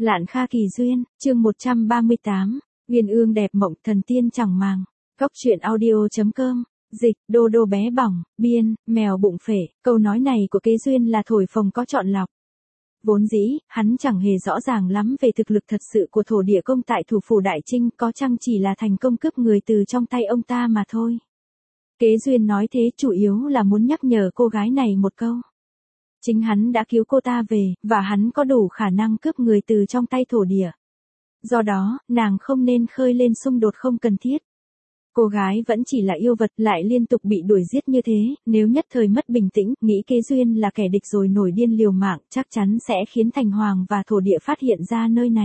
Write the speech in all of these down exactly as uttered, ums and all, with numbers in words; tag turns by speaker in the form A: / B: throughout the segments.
A: Lạn Kha kỳ duyên, chương một trăm ba mươi tám, uyên ương đẹp mộng thần tiên chẳng màng. Cóc truyện audio.com, dịch, đô đô bé bỏng, biên, mèo bụng phể. Câu nói này của Kế Duyên là thổi phồng có chọn lọc. Vốn dĩ, hắn chẳng hề rõ ràng lắm về thực lực thật sự của thổ địa công tại thủ phủ Đại Trinh, có chăng chỉ là thành công cướp người từ trong tay ông ta mà thôi. Kế Duyên nói thế chủ yếu là muốn nhắc nhở cô gái này một câu. Chính hắn đã cứu cô ta về, và hắn có đủ khả năng cướp người từ trong tay thổ địa. Do đó, nàng không nên khơi lên xung đột không cần thiết. Cô gái vẫn chỉ là yêu vật lại liên tục bị đuổi giết như thế, nếu nhất thời mất bình tĩnh, nghĩ Kế Duyên là kẻ địch rồi nổi điên liều mạng, chắc chắn sẽ khiến thành hoàng và thổ địa phát hiện ra nơi này.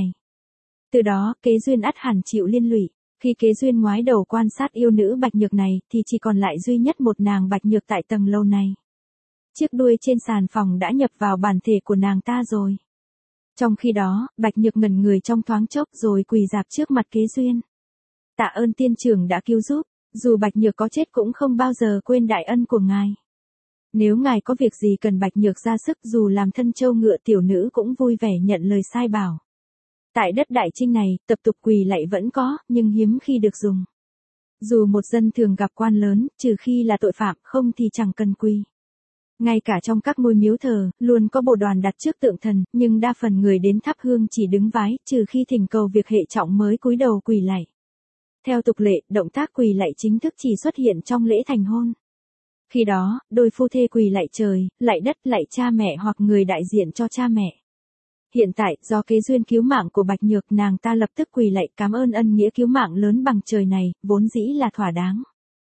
A: Từ đó, Kế Duyên ắt hẳn chịu liên lụy. Khi Kế Duyên ngoái đầu quan sát yêu nữ Bạch Nhược này, thì chỉ còn lại duy nhất một nàng Bạch Nhược tại tầng lầu này. Chiếc đuôi trên sàn phòng đã nhập vào bản thể của nàng ta rồi. Trong khi đó, Bạch Nhược ngẩn người trong thoáng chốc rồi quỳ rạp trước mặt Kế Duyên. Tạ ơn tiên trưởng đã cứu giúp, dù Bạch Nhược có chết cũng không bao giờ quên đại ân của ngài. Nếu ngài có việc gì cần Bạch Nhược ra sức dù làm thân trâu ngựa tiểu nữ cũng vui vẻ nhận lời sai bảo. Tại đất Đại Trinh này, tập tục quỳ lạy vẫn có, nhưng hiếm khi được dùng. Dù một dân thường gặp quan lớn, trừ khi là tội phạm, không thì chẳng cần quỳ. Ngay cả trong các ngôi miếu thờ, luôn có bộ đoàn đặt trước tượng thần, nhưng đa phần người đến thắp hương chỉ đứng vái, trừ khi thỉnh cầu việc hệ trọng mới cúi đầu quỳ lạy. Theo tục lệ, động tác quỳ lạy chính thức chỉ xuất hiện trong lễ thành hôn. Khi đó, đôi phu thê quỳ lạy trời, lạy đất, lạy cha mẹ hoặc người đại diện cho cha mẹ. Hiện tại, do Kế Duyên cứu mạng của Bạch Nhược, nàng ta lập tức quỳ lạy cảm ơn ân nghĩa cứu mạng lớn bằng trời này, vốn dĩ là thỏa đáng.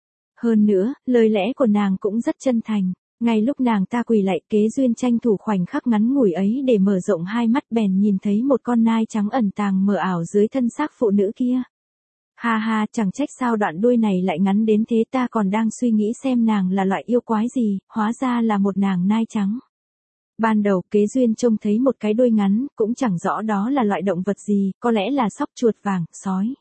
A: Hơn nữa, lời lẽ của nàng cũng rất chân thành. Ngay lúc nàng ta quỳ lạy, Kế Duyên tranh thủ khoảnh khắc ngắn ngủi ấy để mở rộng hai mắt bèn nhìn thấy một con nai trắng ẩn tàng mờ ảo dưới thân xác phụ nữ kia. Ha ha, chẳng trách sao đoạn đuôi này lại ngắn đến thế, ta còn đang suy nghĩ xem nàng là loại yêu quái gì, hóa ra là một nàng nai trắng. Ban đầu Kế Duyên trông thấy một cái đuôi ngắn, cũng chẳng rõ đó là loại động vật gì, có lẽ là sóc, chuột vàng, sói.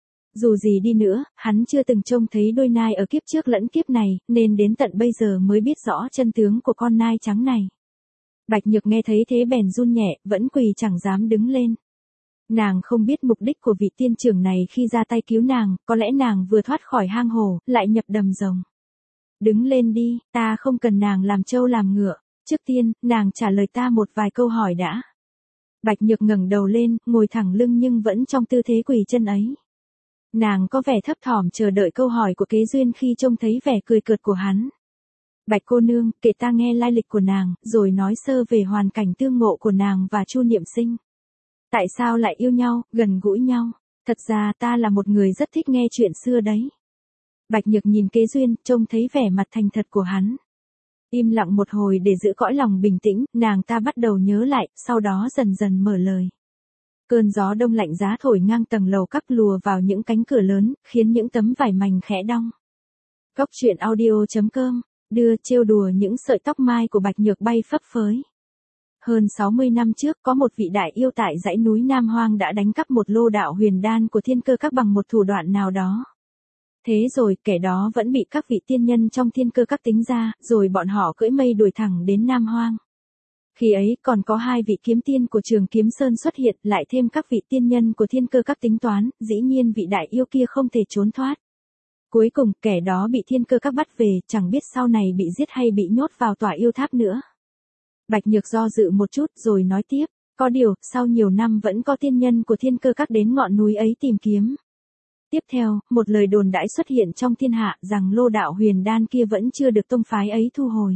A: Dù gì đi nữa, hắn chưa từng trông thấy đuôi nai ở kiếp trước lẫn kiếp này, nên đến tận bây giờ mới biết rõ chân tướng của con nai trắng này. Bạch Nhược nghe thấy thế bèn run nhẹ, vẫn quỳ chẳng dám đứng lên. Nàng không biết mục đích của vị tiên trưởng này khi ra tay cứu nàng, có lẽ nàng vừa thoát khỏi hang hổ, lại nhập đầm rồng. Đứng lên đi, ta không cần nàng làm trâu làm ngựa. Trước tiên, nàng trả lời ta một vài câu hỏi đã. Bạch Nhược ngẩng đầu lên, ngồi thẳng lưng nhưng vẫn trong tư thế quỳ chân ấy. Nàng có vẻ thấp thỏm chờ đợi câu hỏi của Kế Duyên khi trông thấy vẻ cười cợt của hắn. Bạch cô nương, kể ta nghe lai lịch của nàng, rồi nói sơ về hoàn cảnh tương ngộ của nàng và Chu Niệm Sinh. Tại sao lại yêu nhau, gần gũi nhau? Thật ra ta là một người rất thích nghe chuyện xưa đấy. Bạch Nhược nhìn Kế Duyên, trông thấy vẻ mặt thành thật của hắn. Im lặng một hồi để giữ cõi lòng bình tĩnh, nàng ta bắt đầu nhớ lại, sau đó dần dần mở lời. Cơn gió đông lạnh giá thổi ngang tầng lầu các lùa vào những cánh cửa lớn, khiến những tấm vải mảnh khẽ đong. Cóc truyện audio.com, đưa trêu đùa những sợi tóc mai của Bạch Nhược bay phấp phới. Hơn sáu mươi năm trước có một vị đại yêu tại dãy núi Nam Hoang đã đánh cắp một lô đạo huyền đan của Thiên Cơ Các bằng một thủ đoạn nào đó. Thế rồi, kẻ đó vẫn bị các vị tiên nhân trong Thiên Cơ Các tính ra, rồi bọn họ cưỡi mây đuổi thẳng đến Nam Hoang. Khi ấy, còn có hai vị kiếm tiên của Trường Kiếm Sơn xuất hiện, lại thêm các vị tiên nhân của Thiên Cơ Các tính toán, dĩ nhiên vị đại yêu kia không thể trốn thoát. Cuối cùng, kẻ đó bị Thiên Cơ Các bắt về, chẳng biết sau này bị giết hay bị nhốt vào tòa yêu tháp nữa. Bạch Nhược do dự một chút rồi nói tiếp, có điều, sau nhiều năm vẫn có tiên nhân của Thiên Cơ Các đến ngọn núi ấy tìm kiếm. Tiếp theo, một lời đồn đãi xuất hiện trong thiên hạ rằng lô đạo huyền đan kia vẫn chưa được tông phái ấy thu hồi.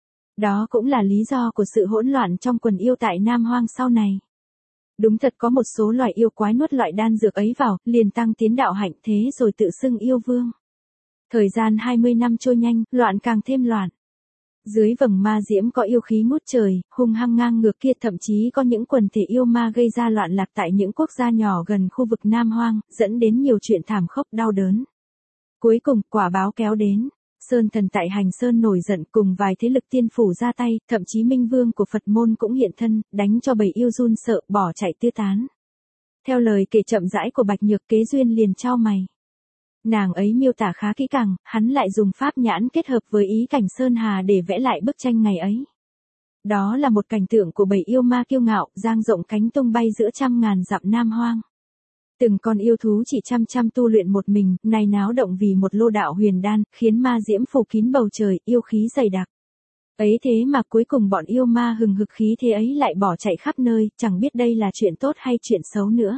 A: Đó cũng là lý do của sự hỗn loạn trong quần yêu tại Nam Hoang sau này. Đúng thật có một số loài yêu quái nuốt loại đan dược ấy vào, liền tăng tiến đạo hạnh thế rồi tự xưng yêu vương. Thời gian hai mươi năm trôi nhanh, loạn càng thêm loạn. Dưới vầng ma diễm có yêu khí ngút trời, hung hăng ngang ngược kia, thậm chí có những quần thể yêu ma gây ra loạn lạc tại những quốc gia nhỏ gần khu vực Nam Hoang, dẫn đến nhiều chuyện thảm khốc đau đớn. Cuối cùng, quả báo kéo đến. Sơn thần tại Hành Sơn nổi giận cùng vài thế lực tiên phủ ra tay, thậm chí Minh Vương của Phật môn cũng hiện thân, đánh cho bầy yêu run sợ, bỏ chạy tứ tán. Theo lời kể chậm rãi của Bạch Nhược, Kế Duyên liền chau mày. Nàng ấy miêu tả khá kỹ càng, hắn lại dùng pháp nhãn kết hợp với ý cảnh Sơn Hà để vẽ lại bức tranh ngày ấy. Đó là một cảnh tượng của bầy yêu ma kiêu ngạo, dang rộng cánh tung bay giữa trăm ngàn dặm Nam Hoang. Từng con yêu thú chỉ chăm chăm tu luyện một mình, này náo động vì một lô đạo huyền đan, khiến ma diễm phủ kín bầu trời, yêu khí dày đặc. Ấy thế mà cuối cùng bọn yêu ma hừng hực khí thế ấy lại bỏ chạy khắp nơi, chẳng biết đây là chuyện tốt hay chuyện xấu nữa.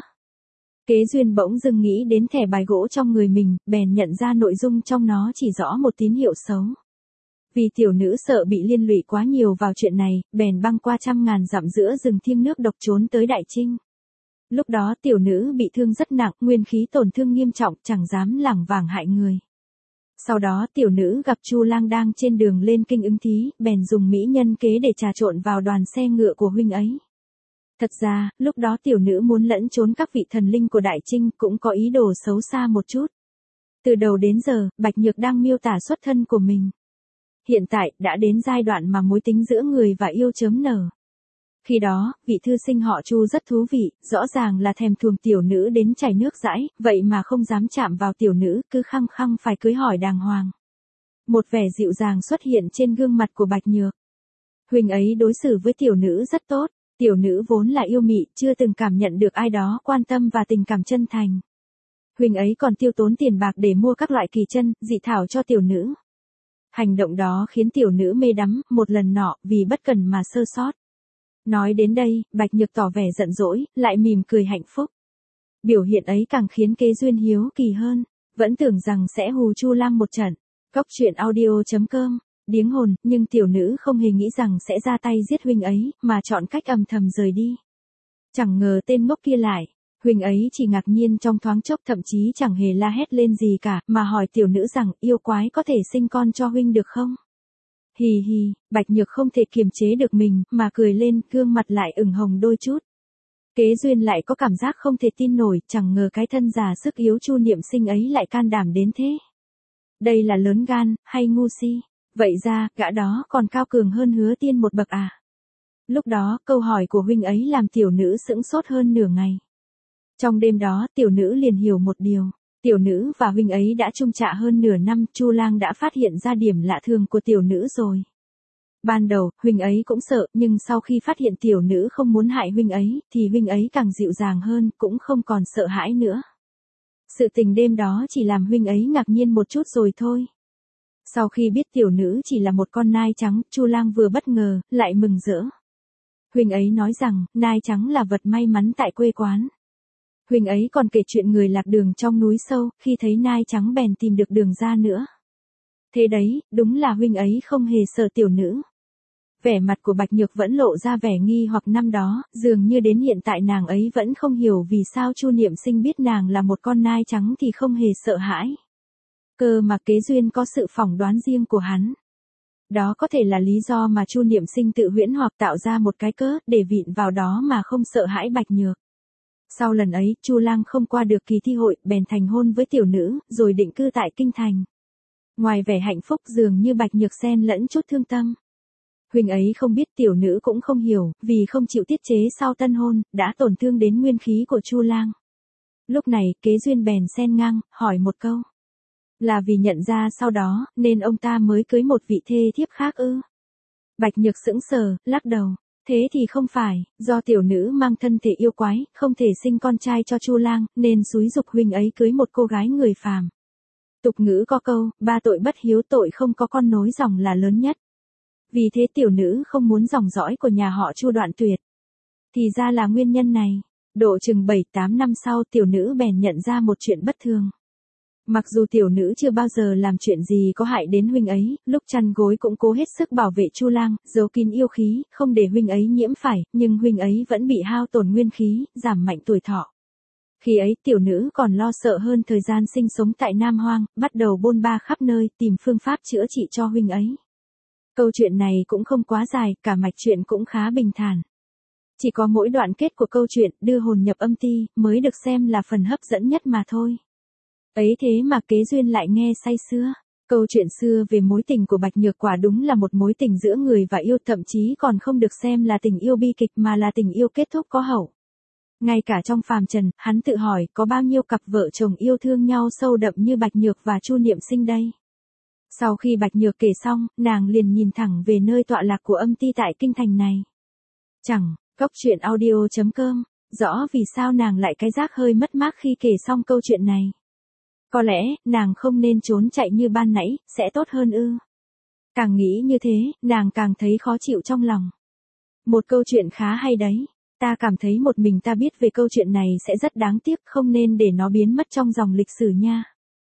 A: Kế Duyên bỗng dưng nghĩ đến thẻ bài gỗ trong người mình, bèn nhận ra nội dung trong nó chỉ rõ một tín hiệu xấu. Vì tiểu nữ sợ bị liên lụy quá nhiều vào chuyện này, bèn băng qua trăm ngàn dặm giữa rừng thiêng nước độc trốn tới Đại Trinh. Lúc đó tiểu nữ bị thương rất nặng, nguyên khí tổn thương nghiêm trọng, chẳng dám lảng vảng hại người. Sau đó tiểu nữ gặp Chu Lang đang trên đường lên kinh ứng thí, bèn dùng mỹ nhân kế để trà trộn vào đoàn xe ngựa của huynh ấy. Thật ra, lúc đó tiểu nữ muốn lẫn trốn các vị thần linh của Đại Trinh, cũng có ý đồ xấu xa một chút. Từ đầu đến giờ, Bạch Nhược đang miêu tả xuất thân của mình. Hiện tại, đã đến giai đoạn mà mối tính giữa người và yêu chớm nở. Khi đó, vị thư sinh họ Chu rất thú vị, rõ ràng là thèm thuồng tiểu nữ đến chảy nước dãi, vậy mà không dám chạm vào tiểu nữ, cứ khăng khăng phải cưới hỏi đàng hoàng. Một vẻ dịu dàng xuất hiện trên gương mặt của Bạch Nhược. Huynh ấy đối xử với tiểu nữ rất tốt, tiểu nữ vốn là yêu mị, chưa từng cảm nhận được ai đó quan tâm và tình cảm chân thành. Huynh ấy còn tiêu tốn tiền bạc để mua các loại kỳ chân, dị thảo cho tiểu nữ. Hành động đó khiến tiểu nữ mê đắm, một lần nọ, vì bất cẩn mà sơ sót. Nói đến đây, Bạch Nhược tỏ vẻ giận dỗi, lại mỉm cười hạnh phúc. Biểu hiện ấy càng khiến Kế Duyên hiếu kỳ hơn, vẫn tưởng rằng sẽ hù Chu Lang một trận. Cóc truyện audio chấm com, điếng hồn, nhưng tiểu nữ không hề nghĩ rằng sẽ ra tay giết huynh ấy, mà chọn cách âm thầm rời đi. Chẳng ngờ tên ngốc kia lại, huynh ấy chỉ ngạc nhiên trong thoáng chốc, thậm chí chẳng hề la hét lên gì cả, mà hỏi tiểu nữ rằng yêu quái có thể sinh con cho huynh được không? Hì hì, Bạch Nhược không thể kiềm chế được mình, mà cười lên, gương mặt lại ửng hồng đôi chút. Kế Duyên lại có cảm giác không thể tin nổi, chẳng ngờ cái thân già sức yếu Chu Niệm Sinh ấy lại can đảm đến thế. Đây là lớn gan, hay ngu si? Vậy ra, gã đó còn cao cường hơn Hứa Tiên một bậc à? Lúc đó, câu hỏi của huynh ấy làm tiểu nữ sững sốt hơn nửa ngày. Trong đêm đó, tiểu nữ liền hiểu một điều. Tiểu nữ và huynh ấy đã chung trạ hơn nửa năm, Chu Lang đã phát hiện ra điểm lạ thường của tiểu nữ rồi. Ban đầu, huynh ấy cũng sợ, nhưng sau khi phát hiện tiểu nữ không muốn hại huynh ấy, thì huynh ấy càng dịu dàng hơn, cũng không còn sợ hãi nữa. Sự tình đêm đó chỉ làm huynh ấy ngạc nhiên một chút rồi thôi. Sau khi biết tiểu nữ chỉ là một con nai trắng, Chu Lang vừa bất ngờ, lại mừng rỡ. Huynh ấy nói rằng, nai trắng là vật may mắn tại quê quán. Huynh ấy còn kể chuyện người lạc đường trong núi sâu, khi thấy nai trắng bèn tìm được đường ra nữa. Thế đấy, đúng là huynh ấy không hề sợ tiểu nữ. Vẻ mặt của Bạch Nhược vẫn lộ ra vẻ nghi hoặc năm đó, dường như đến hiện tại nàng ấy vẫn không hiểu vì sao Chu Niệm Sinh biết nàng là một con nai trắng thì không hề sợ hãi. Cơ mà Kế Duyên có sự phỏng đoán riêng của hắn. Đó có thể là lý do mà Chu Niệm Sinh tự huyễn hoặc tạo ra một cái cớ để vịn vào đó mà không sợ hãi Bạch Nhược. Sau lần ấy, Chu Lang không qua được kỳ thi hội, bèn thành hôn với tiểu nữ, rồi định cư tại kinh thành. Ngoài vẻ hạnh phúc dường như Bạch Nhược xen lẫn chút thương tâm. Huynh ấy không biết, tiểu nữ cũng không hiểu, vì không chịu tiết chế sau tân hôn, đã tổn thương đến nguyên khí của Chu Lang. Lúc này, Kế Duyên bèn xen ngang, hỏi một câu. Là vì nhận ra sau đó, nên ông ta mới cưới một vị thê thiếp khác ư? Bạch Nhược sững sờ, lắc đầu. Thế thì không phải, do tiểu nữ mang thân thể yêu quái, không thể sinh con trai cho Chu Lang, nên xúi giục huynh ấy cưới một cô gái người phàm. Tục ngữ có câu, ba tội bất hiếu, tội không có con nối dòng là lớn nhất. Vì thế tiểu nữ không muốn dòng dõi của nhà họ Chu đoạn tuyệt. Thì ra là nguyên nhân này. Độ chừng bảy tám năm sau, tiểu nữ bèn nhận ra một chuyện bất thường. Mặc dù tiểu nữ chưa bao giờ làm chuyện gì có hại đến huynh ấy, lúc chăn gối cũng cố hết sức bảo vệ Chu Lang, giấu kín yêu khí, không để huynh ấy nhiễm phải, nhưng huynh ấy vẫn bị hao tổn nguyên khí, giảm mạnh tuổi thọ. Khi ấy tiểu nữ còn lo sợ hơn thời gian sinh sống tại Nam Hoang, bắt đầu bôn ba khắp nơi tìm phương pháp chữa trị cho huynh ấy. Câu chuyện này cũng không quá dài, cả mạch chuyện cũng khá bình thản. Chỉ có mỗi đoạn kết của câu chuyện, đưa hồn nhập âm ti, mới được xem là phần hấp dẫn nhất mà thôi. Ấy thế mà Kế Duyên lại nghe say sưa. Câu chuyện xưa về mối tình của Bạch Nhược quả đúng là một mối tình giữa người và yêu, thậm chí còn không được xem là tình yêu bi kịch mà là tình yêu kết thúc có hậu. Ngay cả trong phàm trần, hắn tự hỏi có bao nhiêu cặp vợ chồng yêu thương nhau sâu đậm như Bạch Nhược và Chu Niệm Sinh đây. Sau khi Bạch Nhược kể xong, nàng liền nhìn thẳng về nơi tọa lạc của âm ty tại kinh thành này. Chẳng, cốc truyện audio chấm com, rõ vì sao nàng lại cái giác hơi mất mát khi kể xong câu chuyện này. Có lẽ, nàng không nên trốn chạy như ban nãy, sẽ tốt hơn ư. Càng nghĩ như thế, nàng càng thấy khó chịu trong lòng. Một câu chuyện khá hay đấy. Ta cảm thấy một mình ta biết về câu chuyện này sẽ rất đáng tiếc, không nên để nó biến mất trong dòng lịch sử nha.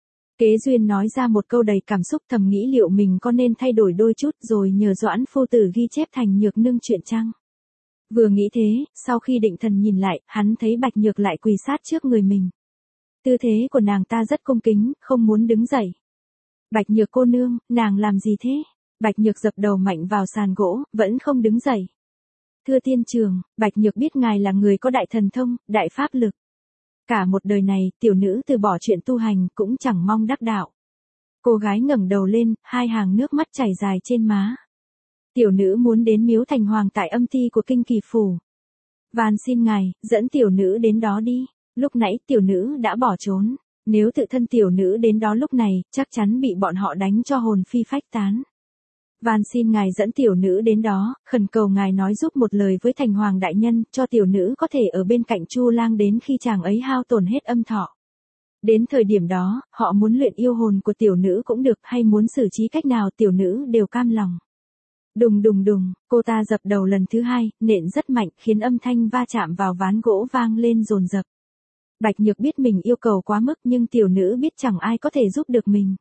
A: Kế Duyên nói ra một câu đầy cảm xúc, thầm nghĩ liệu mình có nên thay đổi đôi chút rồi nhờ Doãn phu tử ghi chép thành Nhược Nương chuyện chăng. Vừa nghĩ thế, sau khi định thần nhìn lại, hắn thấy Bạch Nhược lại quỳ sát trước người mình. Tư thế của nàng ta rất cung kính, không muốn đứng dậy. Bạch Nhược cô nương, nàng làm gì thế? Bạch Nhược dập đầu mạnh vào sàn gỗ, vẫn không đứng dậy. Thưa tiên trường, Bạch Nhược biết ngài là người có đại thần thông, đại pháp lực. Cả một đời này, tiểu nữ từ bỏ chuyện tu hành cũng chẳng mong đắc đạo. Cô gái ngẩng đầu lên, hai hàng nước mắt chảy dài trên má. Tiểu nữ muốn đến miếu thành hoàng tại âm ty của kinh kỳ phủ. Van xin ngài, dẫn tiểu nữ đến đó đi. Lúc nãy tiểu nữ đã bỏ trốn. Nếu tự thân tiểu nữ đến đó lúc này, chắc chắn bị bọn họ đánh cho hồn phi phách tán. Van xin ngài dẫn tiểu nữ đến đó, khẩn cầu ngài nói giúp một lời với thành hoàng đại nhân, cho tiểu nữ có thể ở bên cạnh Chu Lang đến khi chàng ấy hao tổn hết âm thọ. Đến thời điểm đó, họ muốn luyện yêu hồn của tiểu nữ cũng được, hay muốn xử trí cách nào tiểu nữ đều cam lòng. Đùng đùng đùng, cô ta dập đầu lần thứ hai, nện rất mạnh, khiến âm thanh va chạm vào ván gỗ vang lên dồn dập. Bạch Nhược biết mình yêu cầu quá mức, nhưng tiểu nữ biết chẳng ai có thể giúp được mình.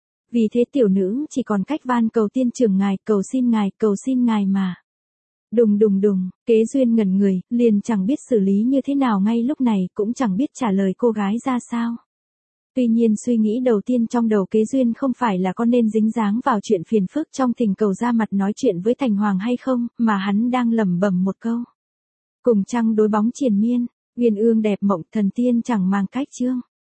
A: Vì thế tiểu nữ chỉ còn cách van cầu tiên trưởng ngài, cầu xin ngài, cầu xin ngài mà. Đùng đùng đùng, Kế Duyên ngẩn người, liền chẳng biết xử lý như thế nào ngay lúc này, cũng chẳng biết trả lời cô gái ra sao. Tuy nhiên suy nghĩ đầu tiên trong đầu Kế Duyên không phải là có nên dính dáng vào chuyện phiền phức trong thỉnh cầu ra mặt nói chuyện với thành hoàng hay không, mà hắn đang lẩm bẩm một câu. Cùng trăng đối bóng triền miên, uyên ương đẹp mộng, thần tiên chẳng màng cách chương.